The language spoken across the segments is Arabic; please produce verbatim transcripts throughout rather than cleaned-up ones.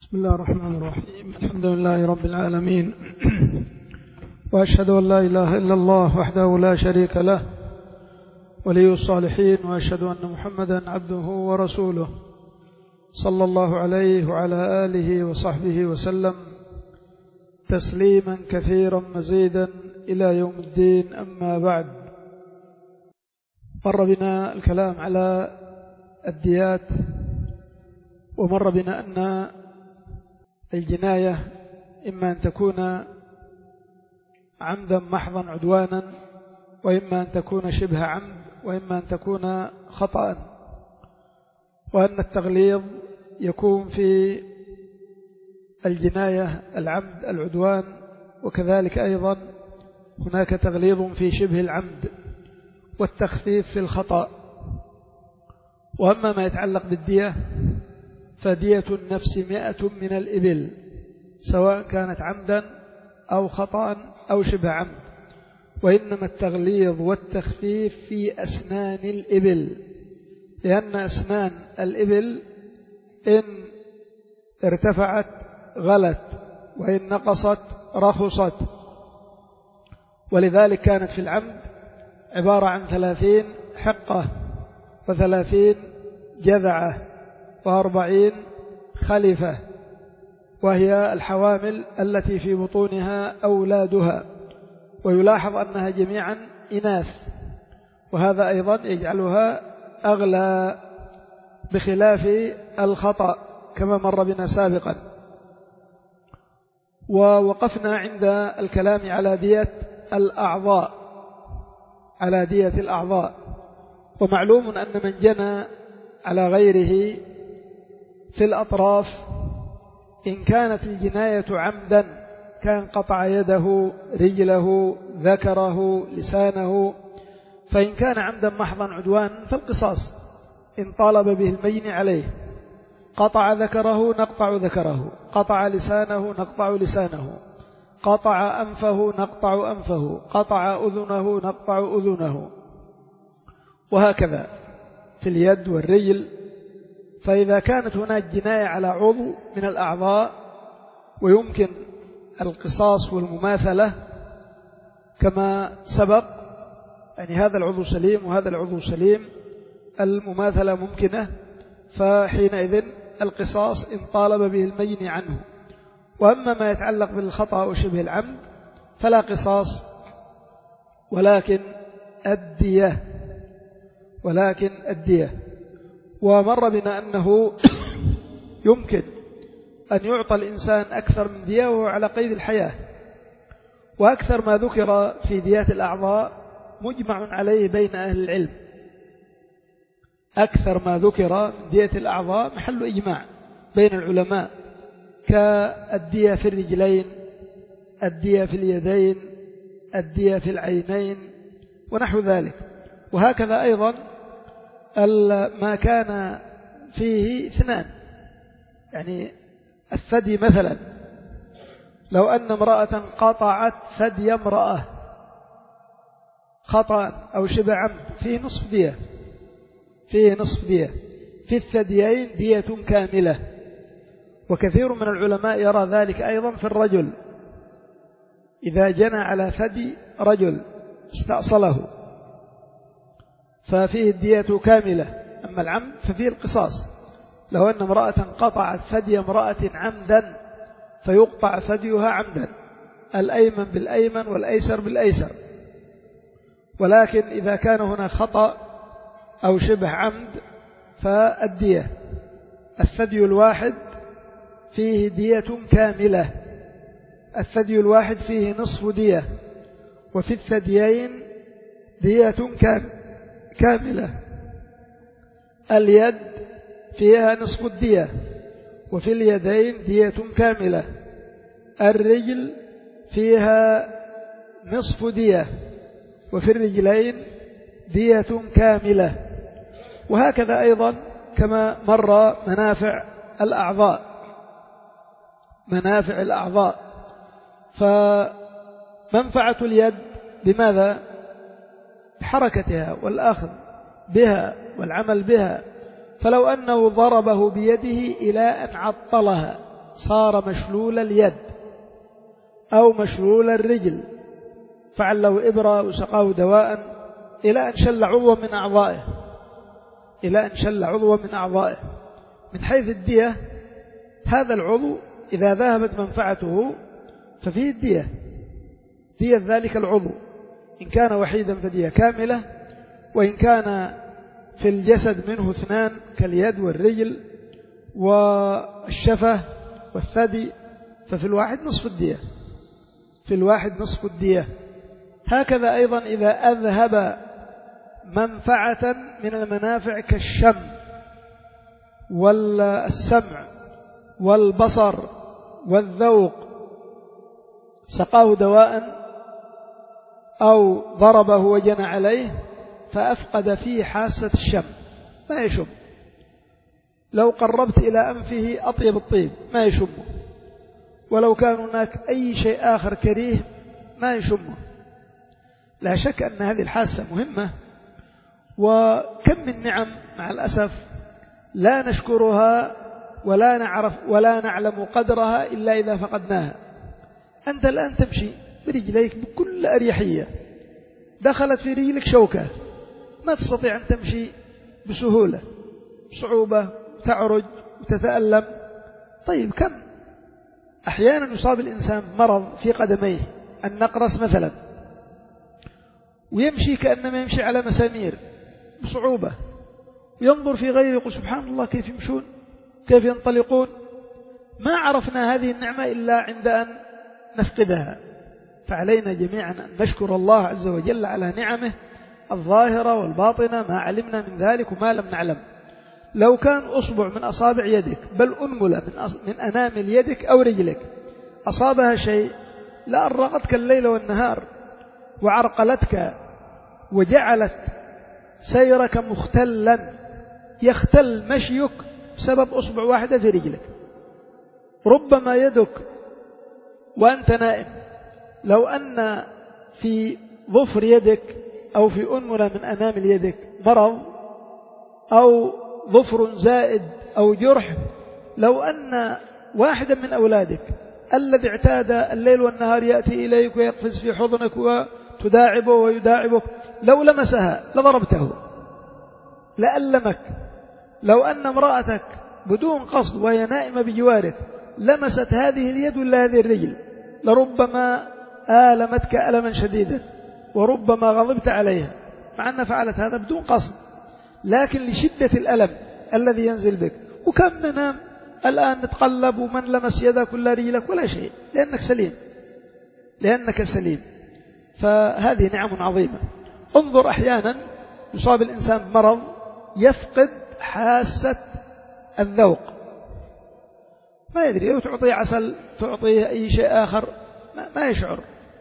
بسم الله الرحمن الرحيم. الحمد لله رب العالمين، وأشهد أن لا إله إلا الله وحده لا شريك له ولي الصالحين، وأشهد أن محمدا عبده ورسوله صلى الله عليه وعلى آله وصحبه وسلم تسليما كثيرا مزيدا إلى يوم الدين. أما بعد، مر بنا الكلام على الديات، ومر بنا أن الجناية إما أن تكون عمدا محضا عدوانا، وإما أن تكون شبه عمد، وإما أن تكون خطأ، وأن التغليظ يكون في الجناية العمد العدوان، وكذلك أيضا هناك تغليظ في شبه العمد، والتخفيف في الخطأ. وأما ما يتعلق بالدية فدية النفس مئة من الإبل، سواء كانت عمدا أو خطأ أو شبه عمد، وإنما التغليظ والتخفيف في أسنان الإبل، لأن أسنان الإبل إن ارتفعت غلت، وإن نقصت رخصت. ولذلك كانت في العمد عبارة عن ثلاثين حقة، وثلاثين جذعة، وأربعين خلفة، وهي الحوامل التي في بطونها أولادها، ويلاحظ أنها جميعا إناث، وهذا أيضا يجعلها أغلى بخلاف الخطأ كما مر بنا سابقا. ووقفنا عند الكلام على دية الأعضاء على دية الأعضاء ومعلوم أن من جنى على غيره في الأطراف، إن كانت الجناية عمدا كان قطع يده، رجله، ذكره، لسانه، فإن كان عمدا محضا عدوانا فالقصاص إن طالب به المجني عليه. قطع ذكره نقطع ذكره، قطع لسانه نقطع لسانه، قطع أنفه نقطع أنفه، قطع أذنه نقطع أذنه، وهكذا في اليد والرجل. فإذا كانت هناك جناية على عضو من الأعضاء ويمكن القصاص والمماثلة كما سبق، يعني هذا العضو سليم وهذا العضو سليم، المماثلة ممكنة، فحينئذ القصاص إن طالب به المجني عنه. وأما ما يتعلق بالخطأ وشبه العمد فلا قصاص، ولكن الدية ولكن الدية ومر بنا أنه يمكن أن يعطى الإنسان أكثر من دية وهو على قيد الحياة. وأكثر ما ذكر في ديات الأعضاء مجمع عليه بين أهل العلم، أكثر ما ذكر دية الأعضاء محل إجماع بين العلماء، كالدية في الرجلين، الدية في اليدين، الدية في العينين، ونحو ذلك. وهكذا أيضا ما كان فيه اثنان، يعني الثدي مثلا، لو أن امرأة قطعت ثدي امرأة خطأ أو شبه عمد فيه نصف دية، فيه نصف دية في الثديين دية كاملة. وكثير من العلماء يرى ذلك أيضا في الرجل، إذا جنى على ثدي رجل استأصله ففيه الدية كاملة. أما العمد ففيه القصاص، لو أن امرأة قطعت ثدي امرأة عمدا فيقطع ثديها عمدا، الأيمن بالأيمن والأيسر بالأيسر. ولكن إذا كان هناك خطأ أو شبه عمد فالدية، الثدي الواحد فيه دية كاملة، الثدي الواحد فيه نصف دية، وفي الثديين دية كاملة. اليد فيها نصف الدية، وفي اليدين دية كاملة. الرجل فيها نصف دية، وفي الرجلين دية كاملة. وهكذا أيضا كما مر منافع الأعضاء منافع الأعضاء فمنفعة اليد بماذا؟ بحركتها والأخذ بها والعمل بها. فلو أنه ضربه بيده إلى أن عطلها صار مشلول اليد أو مشلول الرجل، فعله إبرة وسقاه دواء إلى أن شل عضوا من أعضائه إلى أن شل عضوا من أعضائه. من حيث الدية، هذا العضو إذا ذهبت منفعته ففيه الدية، دية ذلك العضو، إن كان وحيدا فدية كاملة، وإن كان في الجسد منه اثنان كاليد والرجل والشفة والثدي ففي الواحد نصف الدية في الواحد نصف الدية. هكذا أيضا إذا أذهب منفعة من المنافع كالشم والسمع والبصر والذوق، سقاه دواء أو ضربه وجنى عليه فأفقد فيه حاسة الشم، ما يشم. لو قربت إلى أنفه أطيب الطيب ما يشمه، ولو كان هناك أي شيء آخر كريه ما يشمه. لا شك أن هذه الحاسة مهمة، وكم من نعم مع الأسف لا نشكرها ولا نعرف ولا نعلم قدرها إلا إذا فقدناها. أنت الآن تمشي برجليك بكل أريحية، دخلت في رجلك شوكة ما تستطيع أن تمشي بسهولة، بصعوبة، تعرج وتتألم. طيب كم أحيانا يصاب الإنسان مرض في قدميه، النقرس مثلا، ويمشي كأنما يمشي على مسامير بصعوبة، ينظر في غيره يقول سبحان الله كيف يمشون كيف ينطلقون. ما عرفنا هذه النعمة إلا عند أن نفقدها. فعلينا جميعا أن نشكر الله عز وجل على نعمه الظاهرة والباطنة، ما علمنا من ذلك وما لم نعلم. لو كان أصبع من أصابع يدك بل أنملة من, أص... من أنامل يدك أو رجلك أصابها شيء لأرقتك الليل والنهار وعرقلتك وجعلت سيرك مختلا، يختل مشيك بسبب أصبع واحدة في رجلك. ربما يدك وأنت نائم لو أن في ظفر يدك أو في أنملة من أنامل يدك مرض أو ظفر زائد أو جرح، لو أن واحدا من أولادك الذي اعتاد الليل والنهار يأتي إليك ويقفز في حضنك وتداعبه ويداعبك لو لمسها لضربته لألمك. لو أن امرأتك بدون قصد وهي نائمة بجوارك لمست هذه اليد ولا هذه الرجل لربما آلمتك ألما شديدا وربما غضبت عليها، مع أن فعلت هذا بدون قصد، لكن لشدة الألم الذي ينزل بك. وكم ننام الآن نتقلب ومن لمس يدك ولا رجلك ولا شيء، لأنك سليم لأنك سليم. فهذه نعم عظيمة. انظر أحيانا يصاب الإنسان بمرض يفقد حاسة الذوق، ما يدري، أو تعطيه عسل تعطيه أي شيء آخر ما يشعر،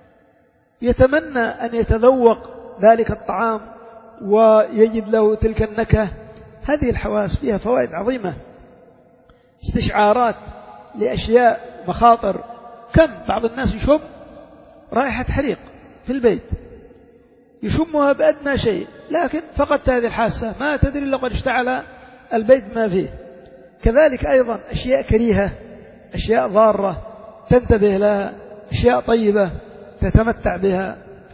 يتمنى أن يتذوق ذلك الطعام ويجد له تلك النكهة. هذه الحواس فيها فوائد عظيمة، استشعارات لأشياء مخاطر. كم بعض الناس يشم رائحة حريق في البيت، يشمها بأدنى شيء، لكن فقدت هذه الحاسة ما تدري لقد اشتعل البيت ما فيه. كذلك أيضا أشياء كريهة، أشياء ضارة تنتبه لها، أشياء طيبة تتمتع بها.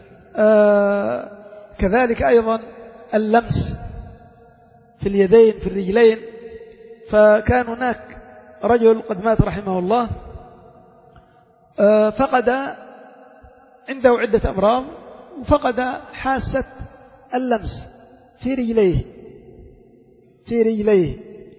آه كذلك أيضا اللمس في اليدين في الرجلين. فكان هناك رجل قد مات رحمه الله، آه فقد عنده عدة أمراض وفقد حاسة اللمس في رجليه في رجليه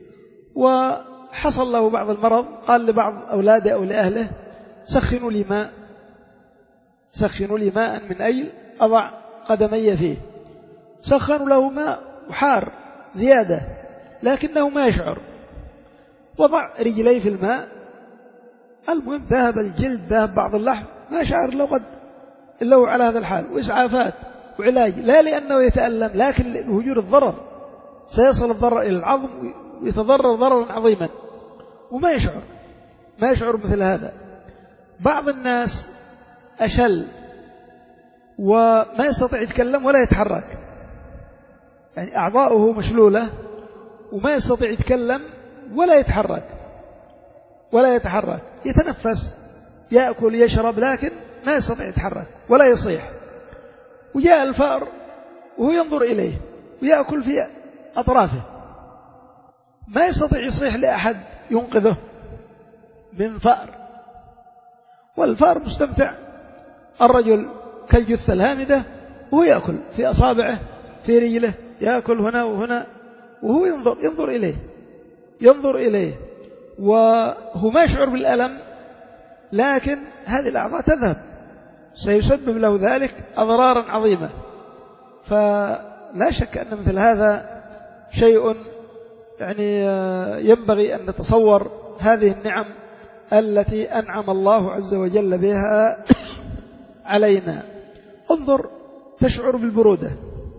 وحصل له بعض المرض. قال لبعض أولاده أو لأهله سخنوا لي ماء سخنوا لي ماء من أجل أضع قدمي فيه. سخنوا له ماء وحار زيادة لكنه ما يشعر، وضع رجليه في الماء، المهم ذهب الجلد ذهب بعض اللحم، ما شعر لو قد إلا هو على هذا الحال. وإسعافات وعلاج، لا لأنه يتألم لكن لوجود الضرر، سيصل الضرر إلى العظم ويتضرر ضررا عظيما وما يشعر ما يشعر مثل هذا. بعض الناس أشل وما يستطيع يتكلم ولا يتحرك، يعني أعضاؤه مشلولة وما يستطيع يتكلم ولا يتحرك، ولا يتحرك، يتنفس، يأكل يشرب، لكن ما يستطيع يتحرك ولا يصيح. وجاء الفأر وهو ينظر إليه ويأكل في أطرافه، ما يستطيع يصيح لأحد ينقذه من فأر، والفأر مستمتع. الرجل كالجثة الهامدة وهو يأكل في أصابعه في رجله، يأكل هنا وهنا وهو ينظر ينظر إليه ينظر إليه وهو ما يشعر بالألم، لكن هذه الأعضاء تذهب، سيسبب له ذلك أضرارا عظيمة. فلا شك أن مثل هذا شيء يعني ينبغي أن نتصور هذه النعم التي أنعم الله عز وجل بها علينا. انظر، تشعر بالبرودة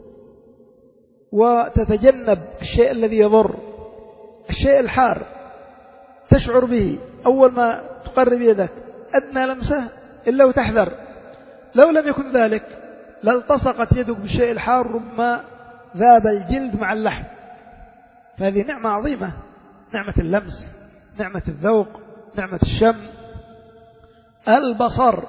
وتتجنب الشيء الذي يضر، الشيء الحار تشعر به أول ما تقرب يدك، أدنى لمسة إلا وتحذر. لو لم يكن ذلك لالتصقت يدك بالشيء الحار، ربما ذاب الجلد مع اللحم. فهذه نعمة عظيمة، نعمة اللمس، نعمة الذوق، نعمة الشم. البصر،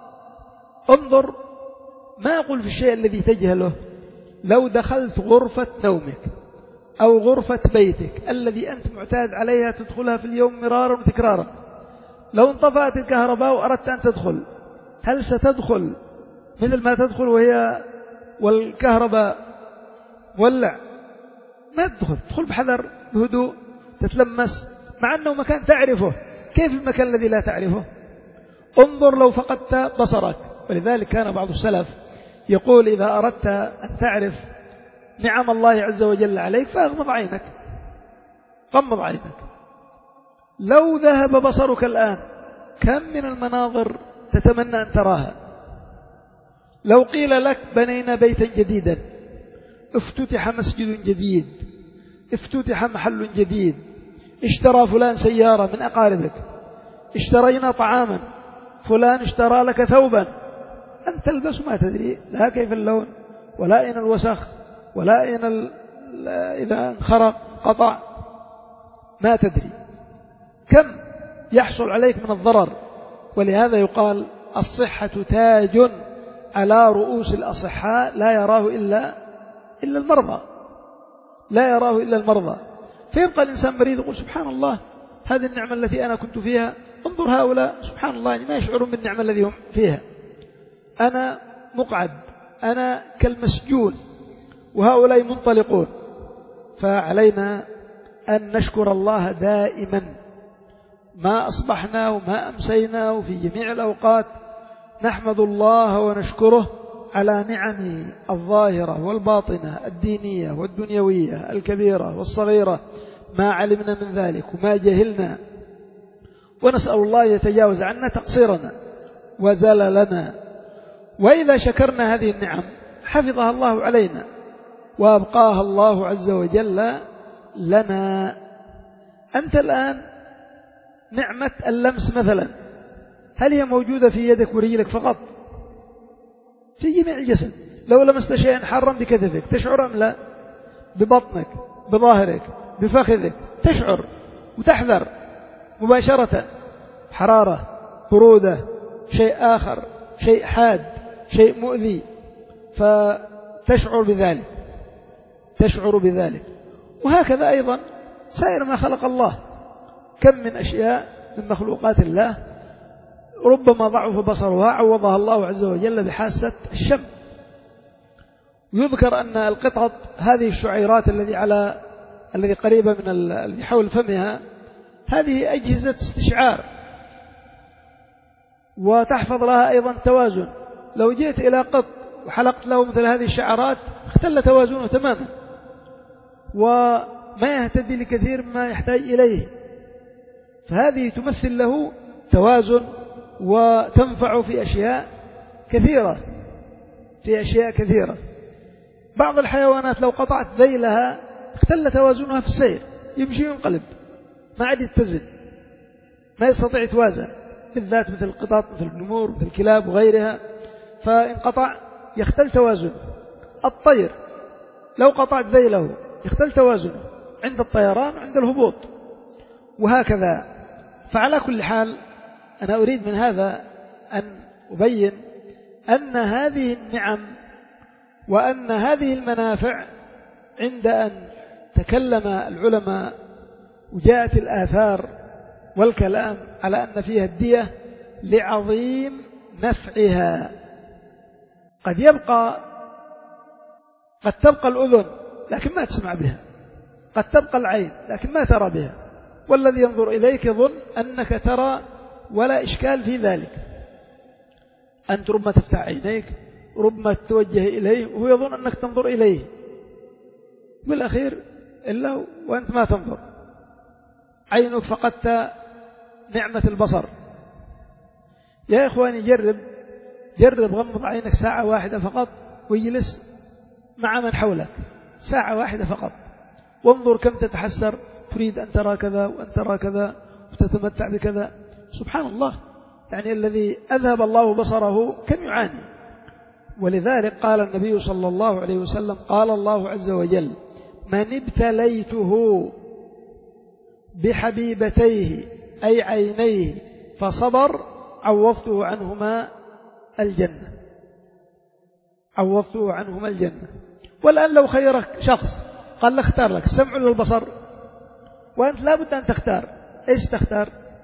انظر، ما أقول في الشيء الذي تجهله. لو دخلت غرفة نومك أو غرفة بيتك الذي أنت معتاد عليها تدخلها في اليوم مرارا وتكرارا، لو انطفأت الكهرباء وأردت أن تدخل، هل ستدخل مثل ما تدخل وهي والكهرباء مولع؟ ما تدخل، تدخل بحذر بهدوء، تتلمس، مع أنه مكان تعرفه. كيف المكان الذي لا تعرفه؟ انظر لو فقدت بصرك. ولذلك كان بعض السلف يقول إذا أردت أن تعرف نعم الله عز وجل عليك فأغمض عينك، غمض عينك. لو ذهب بصرك الآن كم من المناظر تتمنى أن تراها. لو قيل لك بنينا بيتا جديدا، افتتح مسجد جديد، افتتح محل جديد، اشترى فلان سيارة من أقاربك، اشترينا طعاما، فلان اشترى لك ثوبا، أنت تلبس ما تدري لا كيف اللون ولا أين الوسخ ولا أين ال... إذا انخرق قطع، ما تدري كم يحصل عليك من الضرر. ولهذا يقال الصحة تاج على رؤوس الأصحاء لا يراه إلا إلا المرضى، لا يراه إلا المرضى. فيبقى الإنسان مريض يقول سبحان الله، هذه النعمة التي أنا كنت فيها، انظر هؤلاء سبحان الله يعني ما يشعرون بالنعمة التي هم فيها. أنا مقعد، أنا كالمسجون، وهؤلاء منطلقون. فعلينا أن نشكر الله دائما، ما أصبحنا وما أمسينا وفي جميع الأوقات نحمد الله ونشكره على نعمه الظاهرة والباطنة، الدينية والدنيوية، الكبيرة والصغيرة، ما علمنا من ذلك وما جهلنا، ونسأل الله يتجاوز عنا تقصيرنا وزللنا. وإذا شكرنا هذه النعم حفظها الله علينا وأبقاها الله عز وجل لنا. أنت الآن نعمة اللمس مثلا، هل هي موجودة في يدك ورجلك فقط؟ في جميع الجسد. لو لمست شيئا حارا بكتفك تشعر أم لا؟ ببطنك، بظاهرك، بفخذك تشعر وتحذر مباشرة، حرارة، برودة، شيء آخر، شيء حاد، شيء مؤذي، فتشعر بذلك، تشعر بذلك. وهكذا أيضا سائر ما خلق الله، كم من أشياء من مخلوقات الله ربما ضعف بصرها عوضها الله عز وجل بحاسة الشم. يذكر أن القطط هذه الشعيرات الذي على الذي قريبة من الذي حول فمها، هذه أجهزة استشعار وتحفظ لها أيضا توازن. لو جئت إلى قط وحلقت له مثل هذه الشعرات اختل توازنه تماما، وما يهتدي لكثير ما يحتاج إليه. فهذه تمثل له توازن وتنفع في أشياء كثيرة، في أشياء كثيرة. بعض الحيوانات لو قطعت ذيلها اختل توازنها في السير، يمشي وينقلب، ما عاد يتزن، ما يستطيع يتوازن، بالذات مثل القطط مثل النمور مثل الكلاب وغيرها، فإن قطع يختل توازنه. الطير لو قطعت ذيله يختل توازنه عند الطيران وعند الهبوط، وهكذا. فعلى كل حال أنا أريد من هذا أن أبين أن هذه النعم وأن هذه المنافع عند أن تكلم العلماء وجاءت الآثار والكلام على أن فيها الدية لعظيم نفعها. قد يبقى قد تبقى الأذن لكن ما تسمع بها، قد تبقى العين لكن ما ترى بها، والذي ينظر إليك يظن أنك ترى ولا إشكال في ذلك. أنت ربما تفتح عينيك، ربما تتوجه إليه وهو يظن أنك تنظر إليه، بالأخير إلا وأنت ما تنظر. عينك فقدت نعمة البصر. يا إخواني جرب جرب غمض عينك ساعة واحدة فقط ويجلس مع من حولك ساعة واحدة فقط، وانظر كم تتحسر، تريد أن ترى كذا وأن ترى كذا وتتمتع بكذا. سبحان الله، يعني الذي أذهب الله بصره كم يعاني. ولذلك قال النبي صلى الله عليه وسلم قال الله عز وجل: من ابتليته بحبيبتيه أي عينيه فصبر عوضته عنهما الجنة، عوضته عنهما الجنة. والآن لو خيرك شخص قال لك اختار لك السمع ولا البصر، وأنت لا بد أن تختار، إيش تختار؟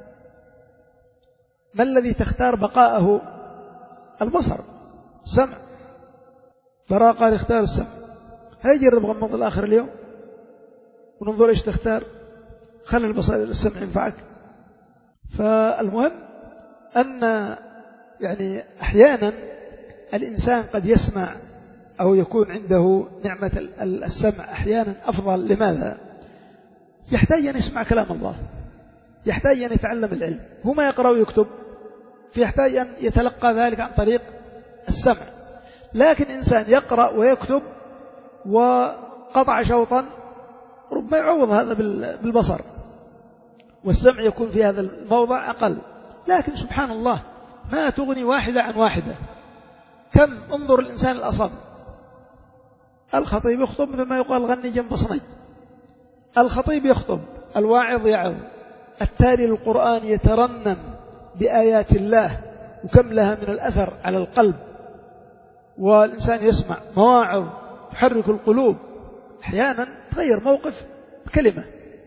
ما الذي تختار بقاءه؟ البصر، السمع. براء قال اختار السمع. هاي جرب غمض الآخر اليوم وننظر إيش تختار، خلي البصر السمع ينفعك. فالمهم أن يعني أحيانا الإنسان قد يسمع أو يكون عنده نعمة السمع أحيانا أفضل. لماذا؟ يحتاج أن يسمع كلام الله، يحتاج أن يتعلم العلم، هو ما يقرأ ويكتب، فيحتاج أن يتلقى ذلك عن طريق السمع. لكن إنسان يقرأ ويكتب وقطع شوطا ربما يعوض هذا بالبصر، والسمع يكون في هذا الموضع أقل. لكن سبحان الله ما تغني واحدة عن واحدة. كم انظر الإنسان الأصم، الخطيب يخطب مثل ما يقال غني جنب صني، الخطيب يخطب، الواعظ يعظ، التالي للقرآن يترنم بآيات الله، وكم لها من الأثر على القلب. والإنسان يسمع مواعظ تحرك القلوب، أحيانا تغير موقف بكلمة،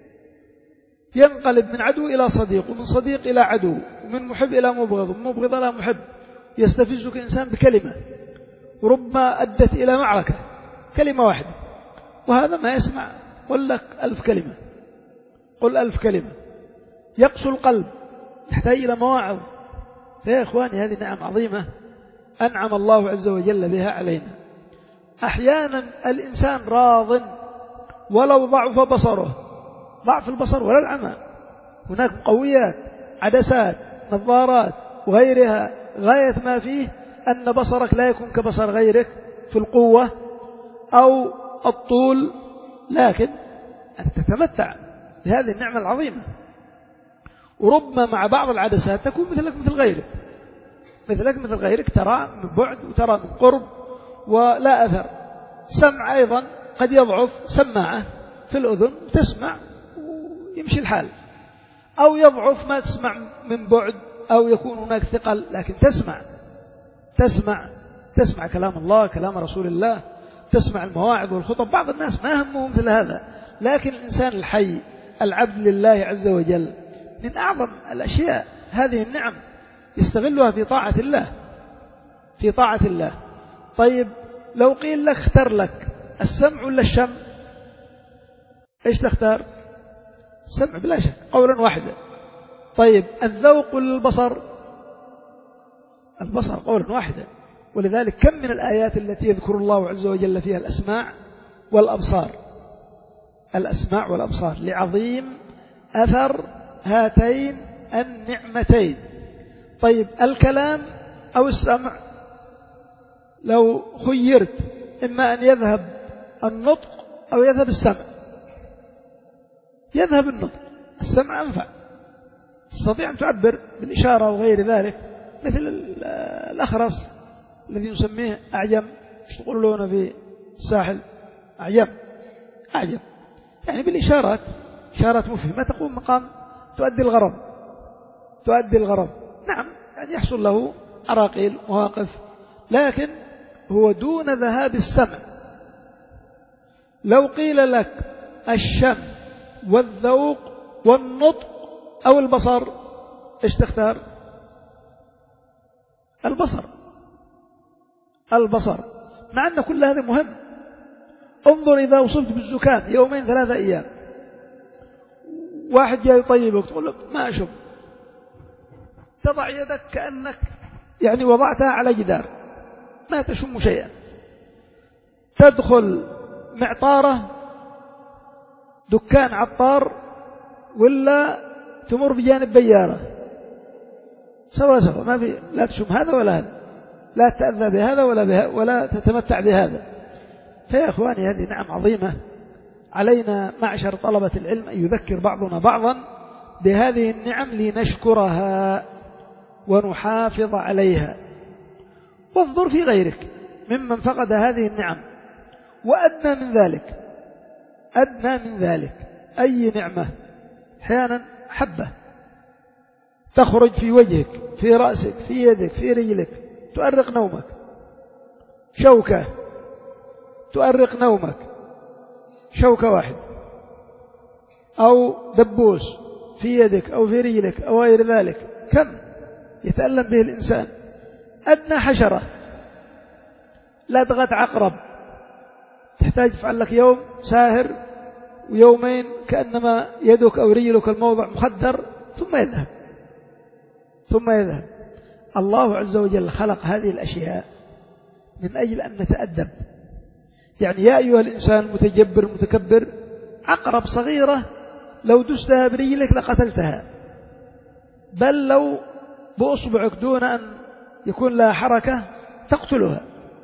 ينقلب من عدو إلى صديق، ومن صديق إلى عدو، ومن محب إلى مبغض، ومن مبغض إلى محب. يستفزك إنسان بكلمة وربما أدت إلى معركة، كلمة واحدة، وهذا ما يسمع قل لك ألف كلمة، قل ألف كلمة. يقسو القلب، يحتاج إلى مواعظ. فيا إخواني هذه نعم عظيمة أنعم الله عز وجل بها علينا. أحيانا الإنسان راض ولو ضعف بصره، ضعف البصر ولا العمى، هناك مقويات، عدسات، نظارات وغيرها، غاية ما فيه أن بصرك لا يكون كبصر غيرك في القوة أو الطول، لكن أن تتمتع بهذه النعمة العظيمة. وربما مع بعض العدسات تكون مثلك مثل غيرك، مثلك مثل غيرك، ترى من بعد وترى من قرب ولا أثر. سمع أيضا قد يضعف، سماعة في الأذن تسمع ويمشي الحال، أو يضعف ما تسمع من بعد، أو يكون هناك ثقل لكن تسمع تسمع تسمع كلام الله، كلام رسول الله، تسمع المواعظ والخطب. بعض الناس ما همهم مثل هذا، لكن الإنسان الحي العبد لله عز وجل من أعظم الأشياء هذه النعم يستغلها في طاعة الله، في طاعة الله. طيب لو قيل لك اختر لك السمع ولا الشم، ايش تختار؟ السمع بلا شك، قولا واحدا. طيب الذوق ولا البصر؟ البصر قولا واحدا. ولذلك كم من الآيات التي يذكر الله عز وجل فيها الأسماع والأبصار، الأسماع والأبصار لعظيم أثر هاتين النعمتين. طيب الكلام أو السمع، لو خيرت إما أن يذهب النطق أو يذهب السمع، يذهب النطق، السمع أنفع، تستطيع أن تعبر بالإشارة وغير ذلك، مثل الأخرس الذي نسميه أعجم، مش تقولون في الساحل أعجم أعجم، يعني بالإشارات، إشارات مفهمة تقوم مقام تؤدي الغرض. تؤدي الغرض. نعم يعني يحصل له عراقيل مواقف، لكن هو دون ذهاب السمع. لو قيل لك الشم والذوق والنطق أو البصر، إيش تختار؟ البصر. البصر مع أن كل هذا مهم. انظر إذا وصلت بالزكام يومين ثلاثة أيام، واحد جاي يطيبك تقول له ما أشم، تضع يدك كأنك يعني وضعتها على جدار، ما تشم شيئا. تدخل معطارة دكان عطار ولا تمر بجانب بيارة، سوا سوا ما في، لا تشم هذا ولا هذا، لا تتأذى بهذا ولا بها ولا تتمتع بهذا. فيا أخواني هذه نعم عظيمة، علينا معشر طلبة العلم أن يذكر بعضنا بعضا بهذه النعم لنشكرها ونحافظ عليها. وانظر في غيرك ممن فقد هذه النعم. وأدنى من ذلك، أدنى من ذلك أي نعمة أحيانا حبة تخرج في وجهك، في رأسك، في يدك، في رجلك، تؤرق نومك. شوكة تؤرق نومك، شوكة واحدة، أو دبوس في يدك أو في رجلك أو غير ذلك، كم يتألم به الإنسان. أدنى حشرة، لدغة عقرب تحتاج تفعل لك يوم ساهر ويومين كأنما يدك أو رجلك الموضع مخدر، ثم يذهب ثم يذهب. الله عز وجل خلق هذه الأشياء من أجل أن نتأدب. يعني يا أيها الإنسان المتجبر المتكبر، عقرب صغيرة لو دستها برجلك لقتلتها، بل لو بأصبعك دون أن يكون لها حركة تقتلها،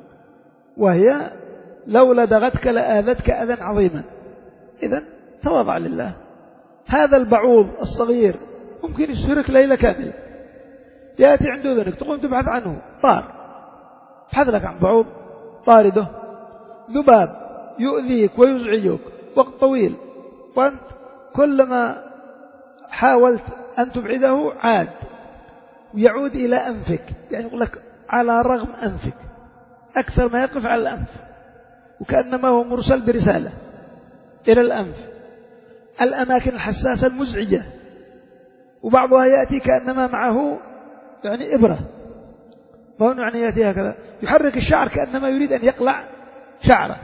وهي لو لدغتك لآذتك أذى عظيما. إذن تواضع لله. هذا البعوض الصغير ممكن يسهرك ليلة كاملة، يأتي عند أذنك تقوم تبحث عنه، طار، ابحث لك عن بعوض طارده. ذباب يؤذيك ويزعجك وقت طويل، وأنت كلما حاولت أن تبعده عاد ويعود إلى أنفك، يعني يقول لك على رغم أنفك، أكثر ما يقف على الأنف، وكأنما هو مرسل برسالة إلى الأنف. الأماكن الحساسة المزعجة، وبعضها يأتي كأنما معه يعني إبرة، ما هو يعني يأتي هكذا يحرك الشعر كأنما يريد أن يقلع شعره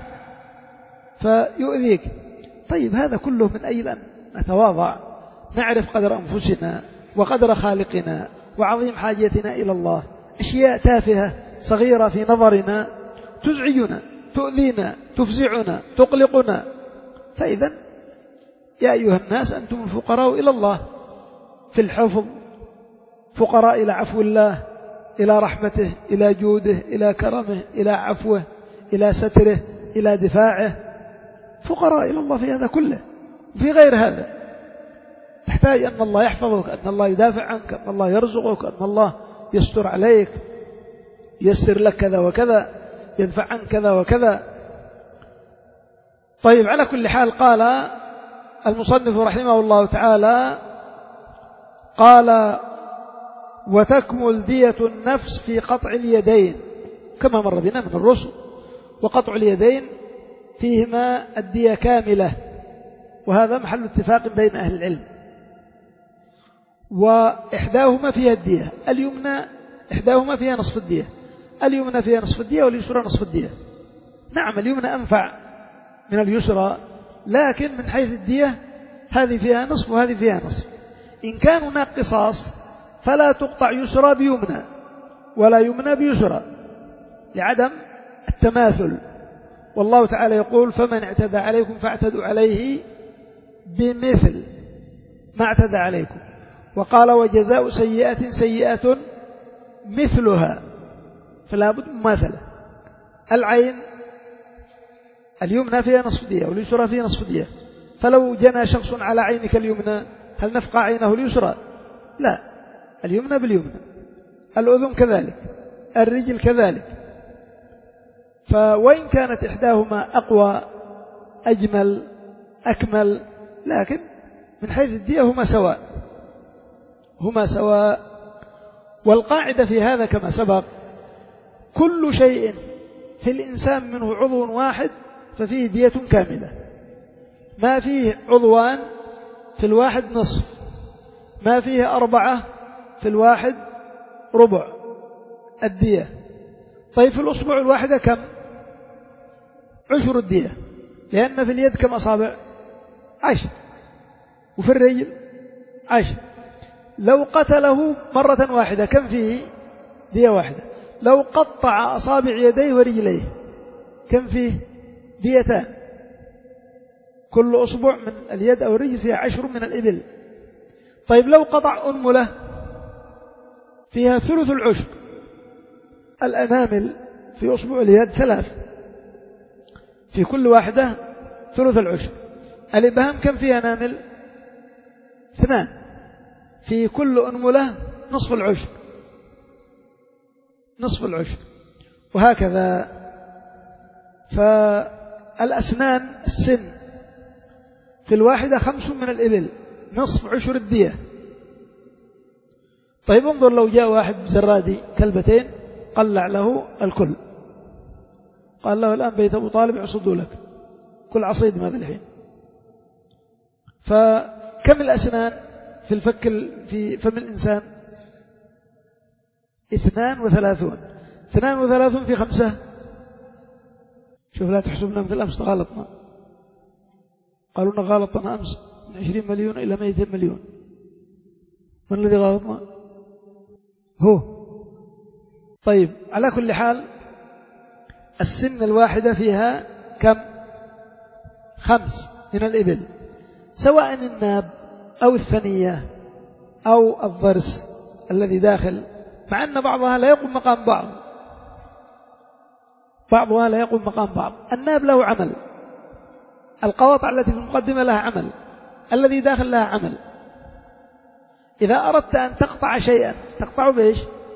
فيؤذيك. طيب هذا كله من أجل أن نتواضع، نعرف قدر أنفسنا وقدر خالقنا وعظيم حاجتنا إلى الله. أشياء تافهة صغيرة في نظرنا تزعجنا، تؤذينا، تفزعنا، تقلقنا. فإذا يا أيها الناس أنتم الفقراء إلى الله في الحفظ، فقراء إلى عفو الله، إلى رحمته، إلى جوده، إلى كرمه، إلى عفوه، إلى ستره، إلى دفاعه. فقراء إلى الله في هذا كله وفي غير هذا. تحتاج أن الله يحفظك، أن الله يدافع عنك، أن الله يرزقك، أن الله يستر عليك، يسر لك كذا وكذا، يدفع عنك كذا وكذا. طيب على كل حال، قال المصنف رحمه الله تعالى، قال وتكمل دية النفس في قطع اليدين كما مر بنا من الرسل. وقطع اليدين فيهما الدية كاملة، وهذا محل اتفاق بين أهل العلم. وإحداهما فيها الدية، اليمنى إحداهما فيها نصف الدية، اليمنى فيها نصف الدية واليسرى نصف الدية. نعم اليمنى أنفع من اليسرى، لكن من حيث الدية هذه فيها نصف وهذه فيها نصف. إن كان هناك قصاص فلا تقطع يسرى بيمنى ولا يمنى بيسرى لعدم التماثل. والله تعالى يقول فمن اعتدى عليكم فاعتدوا عليه بمثل ما اعتدى عليكم. وقال وجزاء سيئة سيئة مثلها، فلا بد مماثلة. العين اليمنى فيها نصف دية واليسرى فيها نصف دية، فلو جنى شخص على عينك اليمنى هل نفقع عينه اليسرى؟ لا، اليمنى باليمنى. الأذن كذلك، الرجل كذلك. فوإن كانت إحداهما أقوى أجمل أكمل، لكن من حيث الدية هما سواء هما سواء. والقاعدة في هذا كما سبق: كل شيء في الإنسان منه عضو واحد ففيه دية كاملة. ما فيه عضوان في الواحد نصف، ما فيه أربعة في الواحد ربع الدية. طيب في الأصبع الواحدة كم؟ عشر الدية، لأن في اليد كم أصابع؟ عشر، وفي الرجل عشر. لو قتله مرة واحدة كم فيه؟ دية واحدة. لو قطع أصابع يديه ورجليه كم فيه؟ ديتان. كل أصبع من اليد أو الرجل فيها عشر من الإبل. طيب لو قطع أنملة فيها ثلث العشر. الأنامل في أصبع اليد ثلاث، في كل واحدة ثلث العشر. الإبهام كم فيها أنامل؟ اثنان، في كل أنملة نصف العشر، نصف العشر. وهكذا. فالأسنان السن في الواحدة خمس من الإبل، نصف عشر الدية. طيب انظر لو جاء واحد بزرادي كلبتين قلع له الكل، قال له الآن بيت أبو طالب يعصدوا لك كل عصيد ماذا الحين. فكم الأسنان في الفك في فم الإنسان؟ اثنان وثلاثون. اثنان وثلاثون في خمسة. شوف لا تحسبنا مثل أمس تغالطنا، قالوا لنا غالطنا أمس من عشرين مليون إلى مئتين مليون. من الذي غالطنا؟ هو. طيب على كل حال السن الواحدة فيها كم؟ خمس من الإبل، سواء الناب أو الثنية أو الضرس الذي داخل، مع أن بعضها لا يقوم مقام بعض، بعضها لا يقوم مقام بعض. الناب له عمل، القواطع التي في المقدمة لها عمل، الذي داخل لها عمل. إذا أردت أن تقطع شيئا تقطعه بإيش؟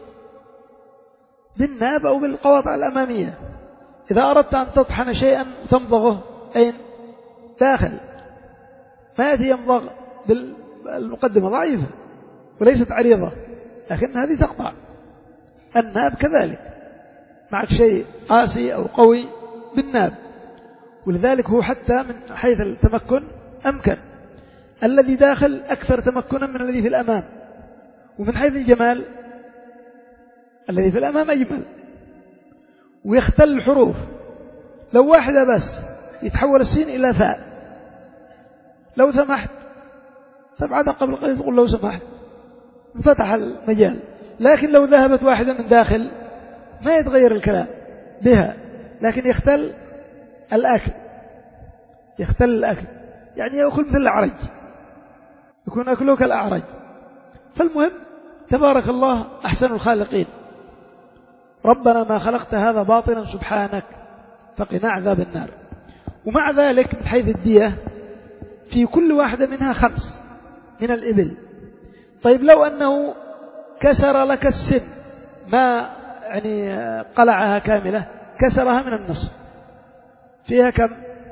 بالناب أو بالقواطع الأمامية. إذا أردت أن تطحن شيئا تمضغه أين؟ داخل. ما يأتي يمضغ بالمقدمة، ضعيفة وليست عريضة، لكن هذه تقطع. الناب كذلك، معك شيء قاسي أو قوي بالناب. ولذلك هو حتى من حيث التمكن أمكن، الذي داخل أكثر تمكنا من الذي في الأمام. ومن حيث الجمال الذي في الأمام أجمل، ويختل الحروف. لو واحدة بس يتحول السين إلى ثاء، لو سمحت تبعد قبل قليل تقول لو سمحت، انفتح المجال. لكن لو ذهبت واحدة من داخل ما يتغير الكلام بها، لكن يختل الأكل، يختل الأكل، يعني يأكل مثل الأعرج، يكون أكله كالأعرج. فالمهم تبارك الله أحسن الخالقين. ربنا ما خلقت هذا باطلا سبحانك فقنا عذاب النار. ومع ذلك من حيث الدية في كل واحدة منها خمس من الإبل. طيب لو أنه كسر لك السن، ما يعني قلعها كاملة، كسرها من النصف، فيها كم؟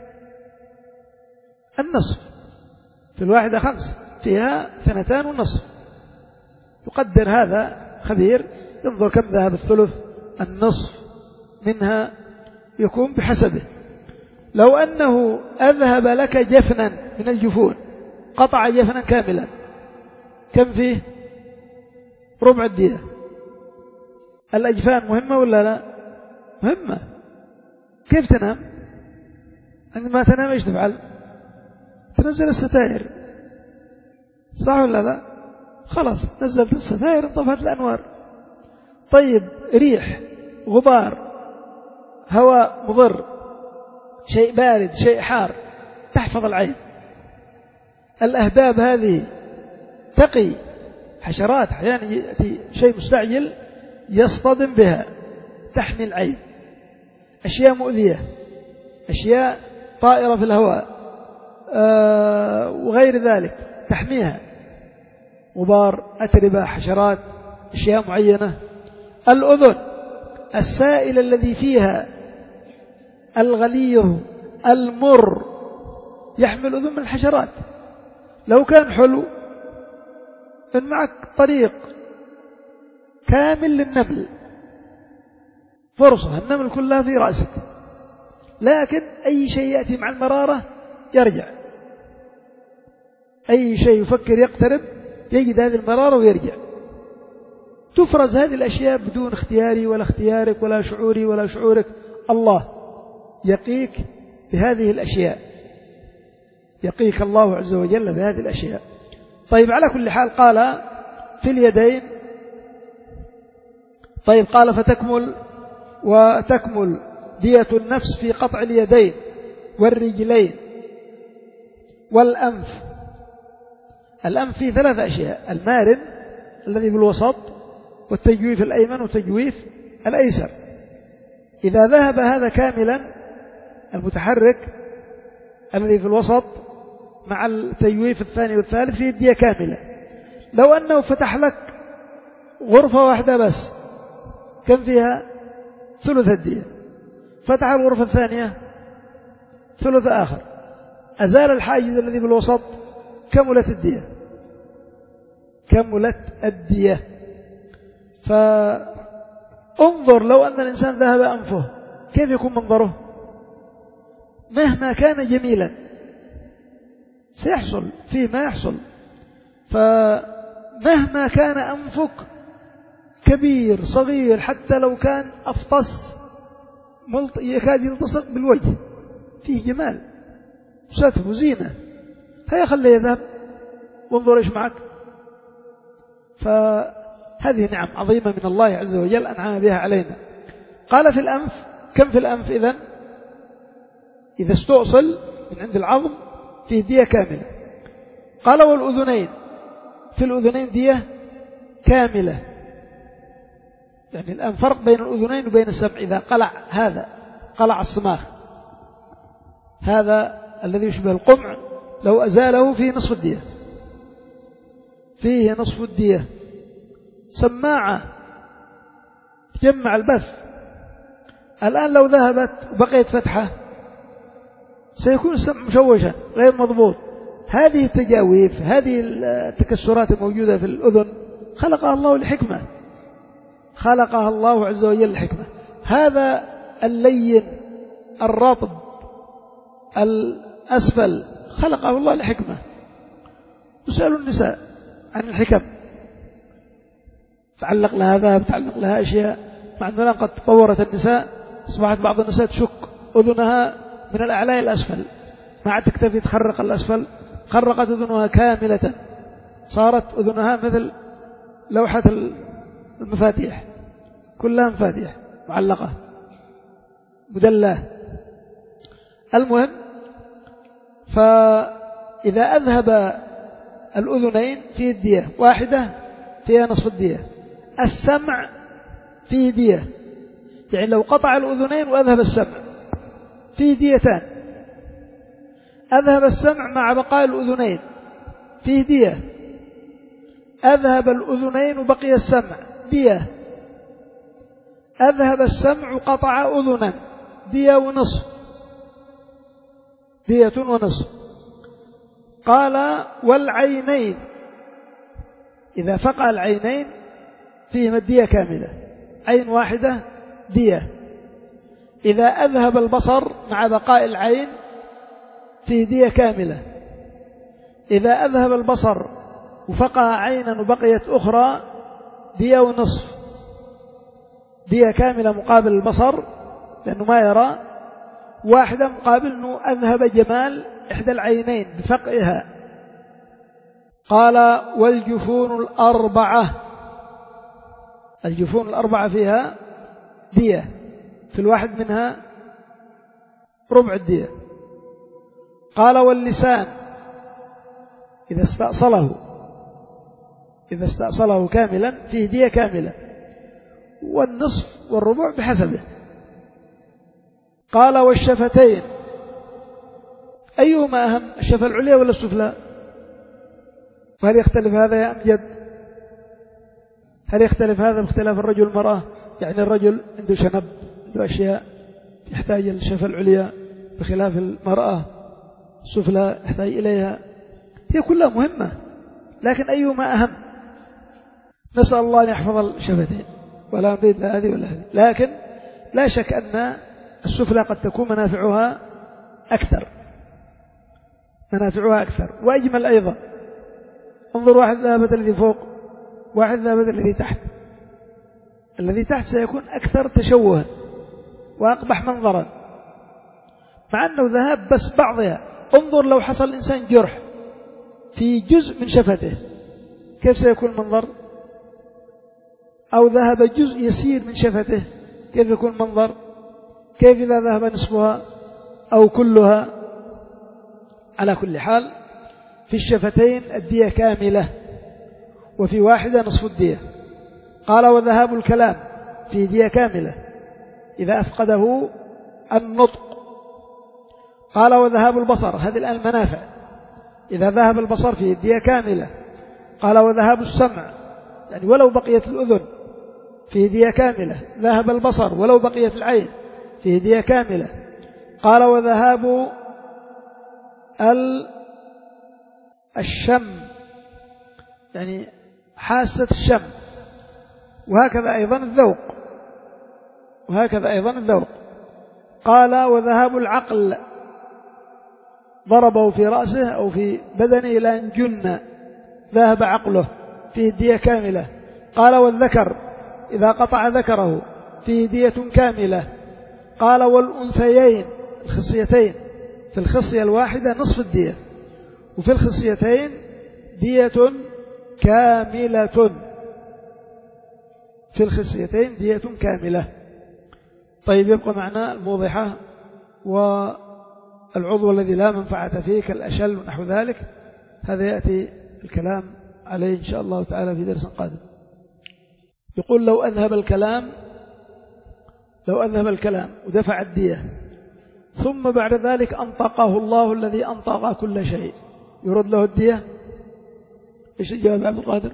النصف. في الواحدة خمس، فيها ثنتان ونصف. يقدر هذا خبير، ينظر كم ذهب الثلث، النصف منها، يكون بحسبه. لو أنه أذهب لك جفنا من الجفون، قطع جفنا كاملا، كم فيه؟ ربع الدية. الأجفان مهمة ولا لا؟ مهمة. كيف تنام؟ عندما تنام إيش تفعل؟ تنزل الستائر، صح ولا لا؟ خلاص نزلت الستائر انطفت الأنوار. طيب ريح، غبار، هواء مضر، شيء بارد، شيء حار، تحفظ العين. الأهداب هذه تقي حشرات، أحيانا يأتي شيء مستعجل يصطدم بها، تحمي العين. أشياء مؤذية، أشياء طائرة في الهواء آه وغير ذلك تحميها، غبار، أتربة، حشرات، أشياء معينة. الأذن، السائل الذي فيها الغليظ المر يحمل أذن من الحشرات. لو كان حلو إن معك طريق كامل للنمل، فرصة النمل كلها في رأسك، لكن أي شيء يأتي مع المرارة يرجع، أي شيء يفكر يقترب يجد هذه المرارة ويرجع. تفرز هذه الأشياء بدون اختياري ولا اختيارك ولا شعوري ولا شعورك، الله يقيك بهذه الأشياء، يقيك الله عز وجل بهذه الأشياء. طيب على كل حال قال في اليدين، طيب قال فتكمل وتكمل دية النفس في قطع اليدين والرجلين والأنف. الأنف فيه ثلاث أشياء: المارن الذي بالوسط، والتجويف الأيمن والتجويف الأيسر. إذا ذهب هذا كاملا المتحرك الذي في الوسط مع التجويف الثاني والثالث فيه الدية كاملة. لو أنه فتح لك غرفة واحدة بس كم فيها؟ ثلث الدية. فتح الغرفة الثانية ثلث آخر، أزال الحاجز الذي بالوسط، كملت الدية، كملت الدية. فانظر لو أن الإنسان ذهب أنفه كيف يكون منظره؟ مهما كان جميلا سيحصل فيه ما يحصل. فمهما كان أنفك كبير صغير، حتى لو كان أفطس يكاد يلتصق بالوجه، فيه جمال وستر وزينة، هيا خليه يذهب وانظر إيش معك. فهذه نعم عظيمة من الله عز وجل أنعم بها علينا. قال في الأنف، كم في الأنف إذن؟ إذا استؤصل من عند العظم فيه دية كاملة. قال والأذنين، في الأذنين دية كاملة. يعني الآن فرق بين الأذنين وبين السمع. إذا قلع هذا، قلع الصماخ هذا الذي يشبه القمع، لو أزاله فيه نصف الدية، فيه نصف الدية. سماعة جمع البث، الآن لو ذهبت وبقيت فتحة سيكون السمع مشوشا غير مضبوط. هذه التجاويف، هذه التكسرات الموجودة في الأذن خلقها الله لحكمة، خلقها الله عز وجل لحكمة. هذا اللين الرطب الأسفل خلقه الله لحكمة. يسأل النساء عن الحكم، تعلق لها ذهب، تعلق لها أشياء. مع أننا قد تطورت النساء، أصبحت بعض النساء تشك أذنها من الأعلى إلى الأسفل، ما عاد تكتفي تخرق الأسفل، خرقت أذنها كاملة، صارت أذنها مثل لوحة المفاتيح، كلها مفاتيح معلقة مدلاه. المهم، فإذا أذهب الأذنين فيه الدية واحدة، فيها نصف الدية. السمع فيه دية، يعني لو قطع الأذنين وأذهب السمع فيه ديتان. أذهب السمع مع بقاء الأذنين فيه دية، أذهب الأذنين وبقي السمع دية، أذهب السمع وقطع أذنا دية ونصف، دية ونصف. قال والعينين، إذا فقع العينين فيهما الدية كاملة، عين واحدة دية. إذا أذهب البصر مع بقاء العين فيه دية كاملة. إذا أذهب البصر وفقع عينا وبقيت أخرى دية ونصف، دية كاملة مقابل البصر لأنه ما يرى، واحدة مقابل أنه أذهب جمال إحدى العينين بفقعها. قال والجفون الأربعة، الجفون الأربعة فيها دية، في الواحد منها ربع الدية. قال واللسان إذا استأصله، إذا استأصله كاملا فيه دية كاملة، والنصف والربع بحسبه. قال والشفتين، أيهما أهم، الشفة العليا ولا السفلى؟ وهل يختلف هذا يا أمجد؟ هل يختلف هذا باختلاف الرجل والمرأة؟ يعني الرجل عنده شنب، عنده أشياء يحتاج الشفة العليا بخلاف المرأة السفلى يحتاج إليها. هي كلها مهمة، لكن أيهما أهم؟ نسأل الله أن يحفظ الشفتين ولا نريد لا هذه ولا هذه، لكن لا شك أن السفلى قد تكون منافعها أكثر منافعها أكثر وأجمل أيضا. انظر واحد ذهبت الذي فوق، واحد ذهبت الذي تحت، الذي تحت سيكون أكثر تشوها وأقبح منظرا، مع أنه ذهب بس بعضها. انظر لو حصل الإنسان جرح في جزء من شفته كيف سيكون المنظر، أو ذهب جزء يسير من شفته كيف يكون المنظر، كيف إذا ذهب نصفها أو كلها. على كل حال في الشفتين الدية كاملة، وفي واحدة نصف الدية. قال وذهاب الكلام في دية كاملة إذا أفقده النطق. قال وذهاب البصر، هذه الآن المنافع، إذا ذهب البصر فيه دية كاملة. قال وذهاب السمع، يعني ولو بقيت الأذن فيه دية كاملة. ذهب البصر ولو بقيت العين فيه دية كاملة. قال وذهاب الشم، يعني حاسة الشم، وهكذا أيضا الذوق وهكذا أيضا الذوق. قال وذهاب العقل، ضربه في رأسه أو في بدنه إلى أن جن، ذهب عقله فيه دية كاملة. قال والذكر، إذا قطع ذكره فيه دية كاملة. قال والأنثيين، الخصيتين، في الخصية الواحدة نصف الدية، وفي الخصيتين دية كاملة، في الخصيتين دية كاملة. طيب يبقى معنا الموضحة والعضو الذي لا منفعة فيه كالأشل ونحو ذلك، هذا يأتي الكلام عليه إن شاء الله تعالى في درس قادم. يقول لو أذهب الكلام لو أذهب الكلام ودفع الدية ثم بعد ذلك أنطقه الله الذي أنطق كل شيء، يرد له الدية؟ إيش الجواب عبد القادر؟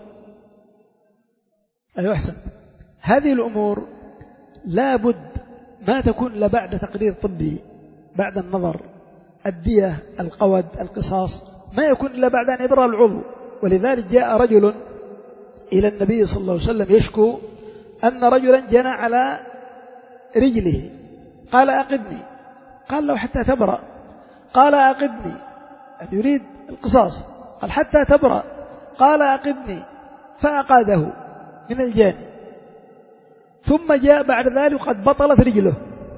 أيوة أحسن. هذه الأمور لا بد ما تكون إلا بعد تقرير طبي، بعد النظر. الدية، القود، القصاص ما يكون إلا بعد أن يبرأ العضو. ولذلك جاء رجل إلى النبي صلى الله عليه وسلم يشكو أن رجلا جنى على رجله، قال أقدني، قال له حتى تبرأ، قال أقدني، يريد القصاص، قال حتى تبرأ، قال أقدني، فأقاده من الجاني. ثم جاء بعد ذلك قد بطلت رجله،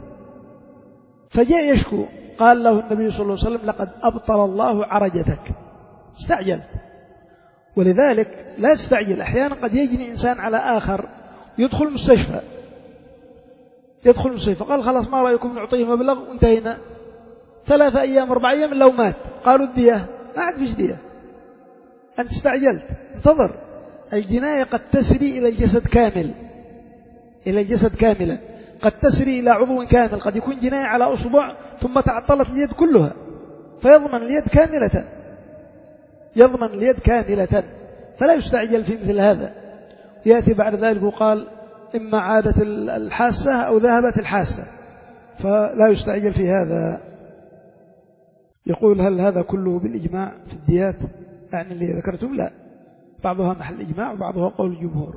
فجاء يشكو، قال له النبي صلى الله عليه وسلم لقد أبطل الله عرجتك، استعجلت. ولذلك لا تستعجل. أحيانا قد يجني إنسان على آخر يدخل المستشفى يدخل المستشفى قال خلاص ما رأيكم نعطيه مبلغ وانتهينا، ثلاثة أيام أربع أيام لو مات، قالوا الدية، ما عاد فيش دية، أنت استعجلت. انتظر، الجناية قد تسري إلى الجسد كامل إلى الجسد كاملا، قد تسري إلى عضو كامل، قد يكون جناية على أصبع ثم تعطلت اليد كلها، فيضمن اليد كاملة يضمن اليد كاملة فلا يستعجل في مثل هذا. يأتي بعد ذلك وقال إما عادت الحاسة أو ذهبت الحاسة، فلا يستعجل في هذا. يقول هل هذا كله بالإجماع في الديات؟ يعني اللي ذكرتم لا، بعضها محل إجماع وبعضها قول الجمهور،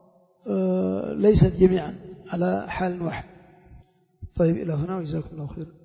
وليست جميعا على حال واحد. طيب إلى هنا وجزاكم الله خير.